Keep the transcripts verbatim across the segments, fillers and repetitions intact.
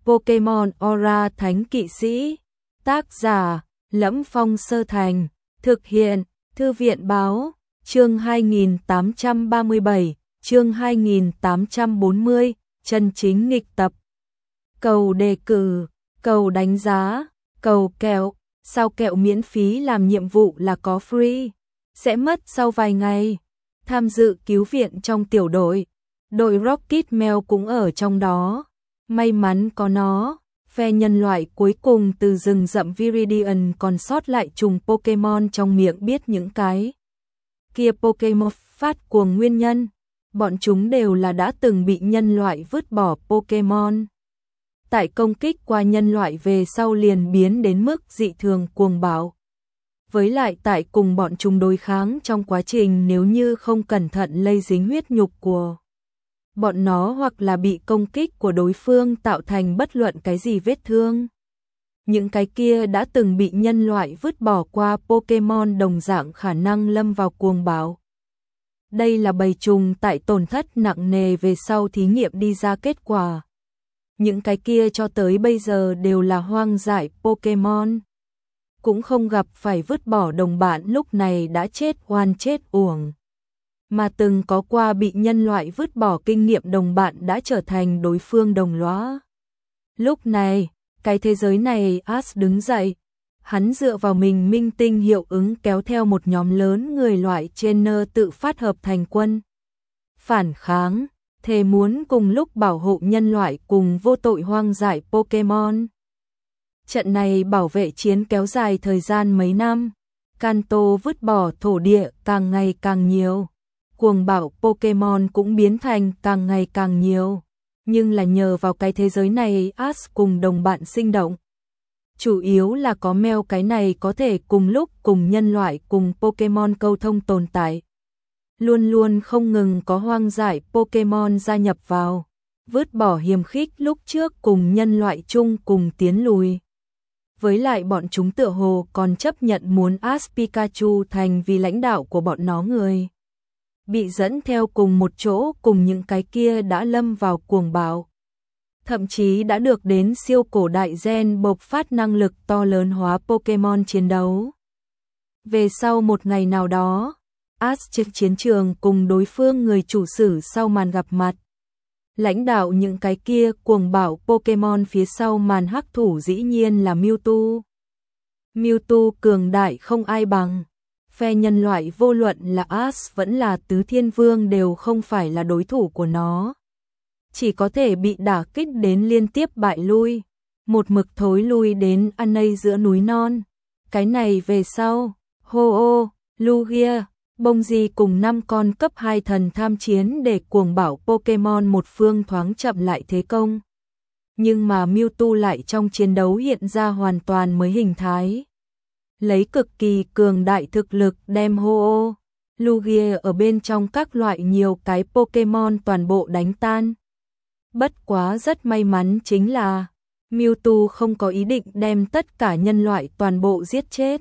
Pokemon Aura Thánh Kỵ Sĩ. Tác giả: Lẫm Phong Sơ Thành. Thực hiện: Thư viện Báo. Chương hai nghìn tám trăm ba mươi bảy, chương hai nghìn tám trăm bốn mươi, chân chính nghịch tập. Cầu đề cử, cầu đánh giá, cầu kẹo. Sao kẹo miễn phí làm nhiệm vụ là có free, sẽ mất sau vài ngày. Tham dự cứu viện trong tiểu đội, đội Rocket Mail cũng ở trong đó. May mắn có nó, phe nhân loại cuối cùng từ rừng rậm Viridian còn sót lại trùng Pokemon trong miệng biết những cái kia Pokemon phát cuồng nguyên nhân. Bọn chúng đều là đã từng bị nhân loại vứt bỏ Pokemon. Tại công kích qua nhân loại về sau liền biến đến mức dị thường cuồng bạo. Với lại tại cùng bọn chúng đối kháng trong quá trình nếu như không cẩn thận lây dính huyết nhục của bọn nó hoặc là bị công kích của đối phương tạo thành bất luận cái gì vết thương. Những cái kia đã từng bị nhân loại vứt bỏ qua Pokemon đồng dạng khả năng lâm vào cuồng bạo. Đây là bầy trùng tại tổn thất nặng nề về sau thí nghiệm đi ra kết quả. Những cái kia cho tới bây giờ đều là hoang dại Pokemon. Cũng không gặp phải vứt bỏ đồng bạn lúc này đã chết oan chết uổng. Mà từng có qua bị nhân loại vứt bỏ kinh nghiệm đồng bạn đã trở thành đối phương đồng lõa. Lúc này, cái thế giới này Ash đứng dậy. Hắn dựa vào mình minh tinh hiệu ứng kéo theo một nhóm lớn người loại trainer tự phát hợp thành quân. Phản kháng, thề muốn cùng lúc bảo hộ nhân loại cùng vô tội hoang dại Pokemon. Trận này bảo vệ chiến kéo dài thời gian mấy năm. Kanto vứt bỏ thổ địa càng ngày càng nhiều. Cuồng bạo Pokemon cũng biến thành càng ngày càng nhiều. Nhưng là nhờ vào cái thế giới này Ash cùng đồng bạn sinh động. Chủ yếu là có Mel cái này có thể cùng lúc cùng nhân loại cùng Pokemon câu thông tồn tại. Luôn luôn không ngừng có hoang dại Pokemon gia nhập vào. Vứt bỏ hiềm khích lúc trước cùng nhân loại chung cùng tiến lùi. Với lại bọn chúng tựa hồ còn chấp nhận muốn Ash Pikachu thành vì lãnh đạo của bọn nó người. Bị dẫn theo cùng một chỗ cùng những cái kia đã lâm vào cuồng bạo. Thậm chí đã được đến siêu cổ đại gen bộc phát năng lực to lớn hóa Pokemon chiến đấu. Về sau một ngày nào đó, Ash trên chiến trường cùng đối phương người chủ sử sau màn gặp mặt. Lãnh đạo những cái kia cuồng bạo Pokemon phía sau màn hắc thủ dĩ nhiên là Mewtwo. Mewtwo cường đại không ai bằng. Phe nhân loại vô luận là Ash vẫn là Tứ Thiên Vương đều không phải là đối thủ của nó. Chỉ có thể bị đả kích đến liên tiếp bại lui. Một mực thối lui đến Anei giữa núi non. Cái này về sau, Ho-Oh, Lugia, Bông-Di cùng năm con cấp hai thần tham chiến để cuồng bảo Pokemon một phương thoáng chậm lại thế công. Nhưng mà Mewtwo lại trong chiến đấu hiện ra hoàn toàn mới hình thái. Lấy cực kỳ cường đại thực lực đem Ho-Oh, Lugia ở bên trong các loại nhiều cái Pokemon toàn bộ đánh tan. Bất quá rất may mắn chính là Mewtwo không có ý định đem tất cả nhân loại toàn bộ giết chết,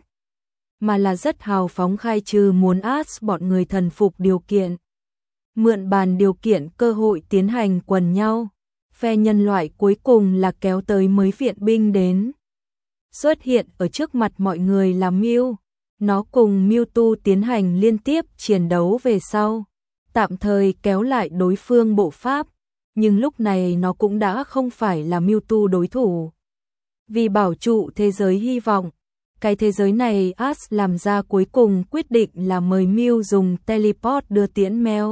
mà là rất hào phóng khai trừ muốn Ash bọn người thần phục điều kiện. Mượn bàn điều kiện cơ hội tiến hành quần nhau, phe nhân loại cuối cùng là kéo tới mới viện binh đến. Xuất hiện ở trước mặt mọi người là Mew, nó cùng Mewtwo tiến hành liên tiếp chiến đấu về sau, tạm thời kéo lại đối phương bộ pháp, nhưng lúc này nó cũng đã không phải là Mewtwo đối thủ. Vì bảo trụ thế giới hy vọng, cái thế giới này Ash làm ra cuối cùng quyết định là mời Mew dùng teleport đưa tiễn Mel.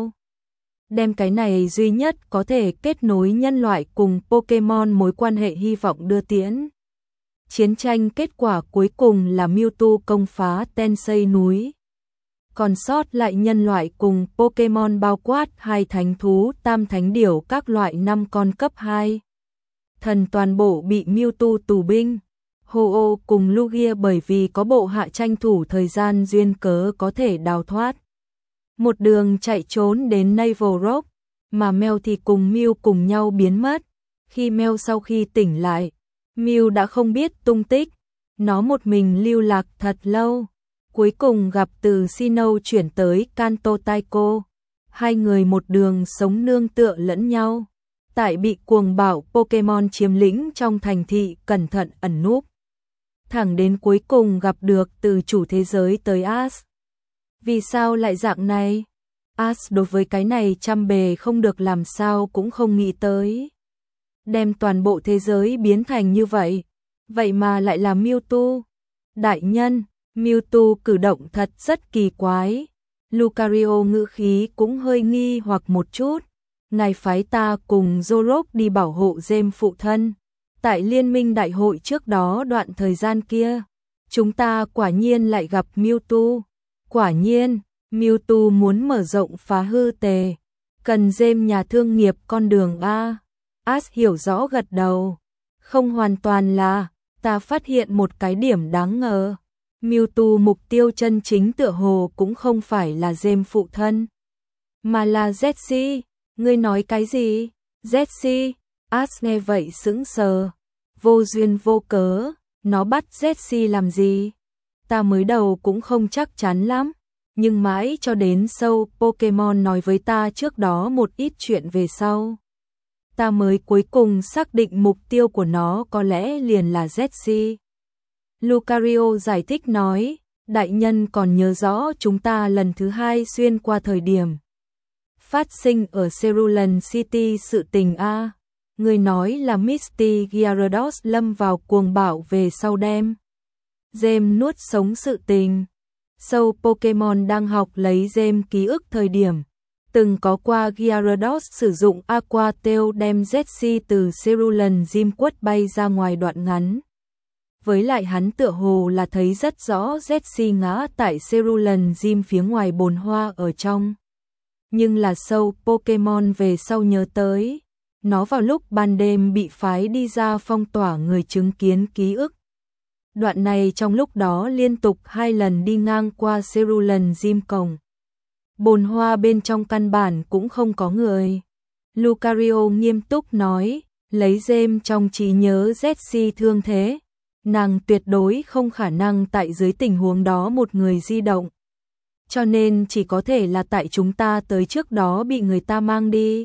Đem cái này duy nhất có thể kết nối nhân loại cùng Pokemon mối quan hệ hy vọng đưa tiễn. Chiến tranh kết quả cuối cùng là Mewtwo công phá Tensei núi. Còn sót lại nhân loại cùng Pokemon bao quát hai thánh thú tam thánh điểu các loại năm con cấp hai. Thần toàn bộ bị Mewtwo tù binh. Ho-Oh cùng Lugia bởi vì có bộ hạ tranh thủ thời gian duyên cớ có thể đào thoát. Một đường chạy trốn đến Naval Rock, mà Mel thì cùng Mew cùng nhau biến mất. Khi Mel sau khi tỉnh lại, Mew đã không biết tung tích, nó một mình lưu lạc thật lâu. Cuối cùng gặp từ Sinnoh chuyển tới Kanto Taiko. Hai người một đường sống nương tựa lẫn nhau. tại bị cuồng bạo Pokemon chiếm lĩnh trong thành thị cẩn thận ẩn núp. Thẳng đến cuối cùng gặp được từ chủ thế giới tới Ash. Vì sao lại dạng này? Ash đối với cái này trăm bề không được làm sao cũng không nghĩ tới. Đem toàn bộ thế giới biến thành như vậy. Vậy mà lại là Mewtwo. Đại nhân, Mewtwo cử động thật rất kỳ quái. Lucario ngữ khí cũng hơi nghi hoặc một chút. Ngài phái ta cùng Zorok đi bảo hộ Gem phụ thân. Tại liên minh đại hội trước đó đoạn thời gian kia, chúng ta quả nhiên lại gặp Mewtwo. Quả nhiên, Mewtwo muốn mở rộng phá hư tề. Cần Gem nhà thương nghiệp con đường A. Ash hiểu rõ gật đầu. Không hoàn toàn là, ta phát hiện một cái điểm đáng ngờ. Mewtwo mục tiêu chân chính tựa hồ cũng không phải là Gem phụ thân, mà là Jessie. Ngươi nói cái gì? Jessie? Ash nghe vậy sững sờ. Vô duyên vô cớ, nó bắt Jessie làm gì? Ta mới đầu cũng không chắc chắn lắm, nhưng mãi cho đến sâu Pokemon nói với ta trước đó một ít chuyện về sau. Ta mới cuối cùng xác định mục tiêu của nó có lẽ liền là Jessie. Lucario giải thích nói, đại nhân còn nhớ rõ chúng ta lần thứ hai xuyên qua thời điểm phát sinh ở Cerulean City sự tình a. Người nói là Misty Gyarados lâm vào cuồng bạo về sau đem Gem nuốt sống sự tình. Sâu Pokemon đang học lấy Gem ký ức thời điểm từng có qua Gyarados sử dụng Aqua Tail đem Jessie từ Cerulean Gym quất bay ra ngoài đoạn ngắn. Với lại hắn tựa hồ là thấy rất rõ Jessie ngã tại Cerulean Gym phía ngoài bồn hoa ở trong. Nhưng là sâu Pokemon về sau nhớ tới, nó vào lúc ban đêm bị phái đi ra phong tỏa người chứng kiến ký ức. Đoạn này trong lúc đó liên tục hai lần đi ngang qua Cerulean Gym cổng. Bồn hoa bên trong căn bản cũng không có người. Lucario nghiêm túc nói, lấy Gem trong trí nhớ Jessie thương thế. Nàng tuyệt đối không khả năng tại dưới tình huống đó một người di động. Cho nên chỉ có thể là tại chúng ta tới trước đó bị người ta mang đi.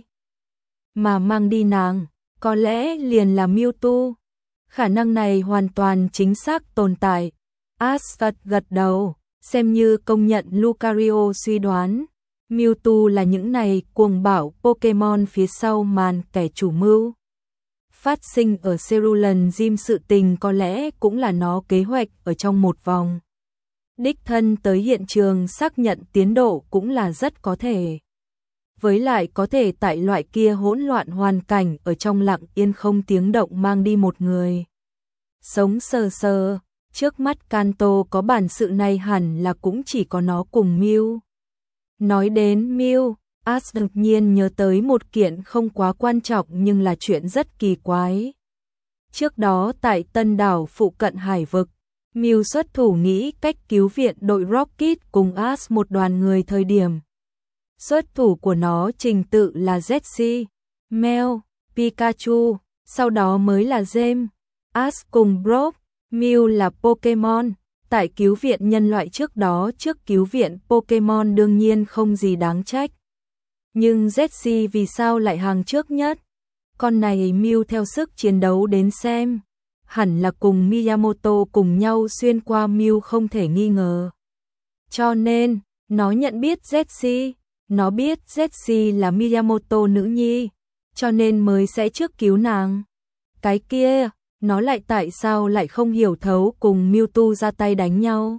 Mà mang đi nàng, có lẽ liền là Mewtwo. Khả năng này hoàn toàn chính xác tồn tại. Ash gật đầu, xem như công nhận Lucario suy đoán. Mewtwo là những này cuồng bạo Pokemon phía sau màn kẻ chủ mưu. Phát sinh ở Cerulean Gym sự tình có lẽ cũng là nó kế hoạch ở trong một vòng. Đích thân tới hiện trường xác nhận tiến độ cũng là rất có thể. Với lại có thể tại loại kia hỗn loạn hoàn cảnh ở trong lặng yên không tiếng động mang đi một người. Sống sờ sờ, trước mắt Kanto có bản sự này hẳn là cũng chỉ có nó cùng Mew. Nói đến Mew, Ash đột nhiên nhớ tới một kiện không quá quan trọng nhưng là chuyện rất kỳ quái. Trước đó tại Tân Đảo phụ cận hải vực, Mew xuất thủ nghĩ cách cứu viện đội Rocket cùng Ash một đoàn người thời điểm. Xuất thủ của nó trình tự là Jessie, Mel, Pikachu, sau đó mới là Gem, Ash cùng Brock. Mew là Pokemon, tại cứu viện nhân loại trước đó trước cứu viện Pokemon đương nhiên không gì đáng trách. Nhưng Jessie vì sao lại hàng trước nhất? Con này Mew theo sức chiến đấu đến xem, hẳn là cùng Miyamoto cùng nhau xuyên qua Mew không thể nghi ngờ. Cho nên, nó nhận biết Jessie, nó biết Jessie là Miyamoto nữ nhi, cho nên mới sẽ trước cứu nàng. Cái kia, nó lại tại sao lại không hiểu thấu cùng Mewtwo ra tay đánh nhau?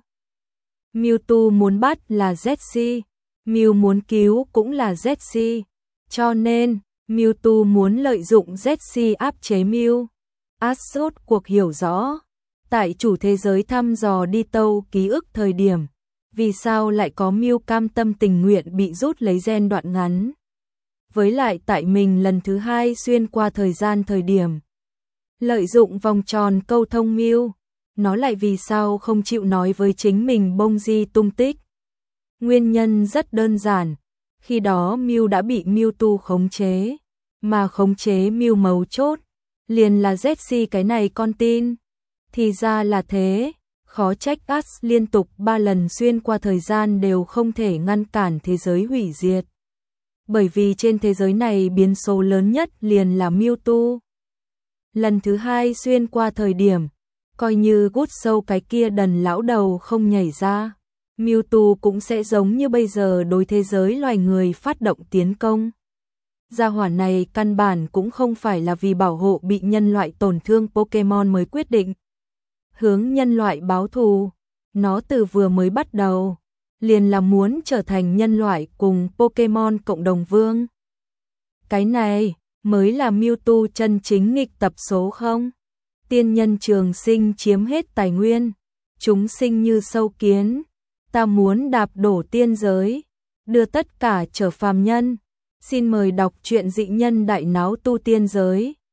Mewtwo muốn bắt là Jessie, Mew muốn cứu cũng là Jessie, cho nên Mewtwo muốn lợi dụng Jessie áp chế Mew. Ash rốt cuộc hiểu rõ, tại chủ thế giới thăm dò đi tâu ký ức thời điểm, vì sao lại có Mew cam tâm tình nguyện bị rút lấy gen đoạn ngắn. Với lại tại mình lần thứ hai xuyên qua thời gian thời điểm, lợi dụng vòng tròn câu thông Mew, nó lại vì sao không chịu nói với chính mình bông di tung tích. Nguyên nhân rất đơn giản, khi đó Mew đã bị Mewtwo khống chế, mà khống chế Mew mấu chốt, liền là Jessie cái này con tin. Thì ra là thế, khó trách Ash liên tục ba lần xuyên qua thời gian đều không thể ngăn cản thế giới hủy diệt. bởi vì trên thế giới này biến số lớn nhất liền là Mewtwo. Lần thứ hai xuyên qua thời điểm, coi như gút sâu cái kia đần lão đầu không nhảy ra, Mewtwo cũng sẽ giống như bây giờ đối thế giới loài người phát động tiến công. Gia hỏa này căn bản cũng không phải là vì bảo hộ bị nhân loại tổn thương Pokemon mới quyết định hướng nhân loại báo thù, nó từ vừa mới bắt đầu liền là muốn trở thành nhân loại cùng Pokemon cộng đồng vương. Cái này mới là Mewtwo chân chính nghịch tập số không? Tiên nhân trường sinh chiếm hết tài nguyên, chúng sinh như sâu kiến, ta muốn đạp đổ tiên giới, đưa tất cả trở phàm nhân. Xin mời đọc truyện dị nhân đại náo tu tiên giới.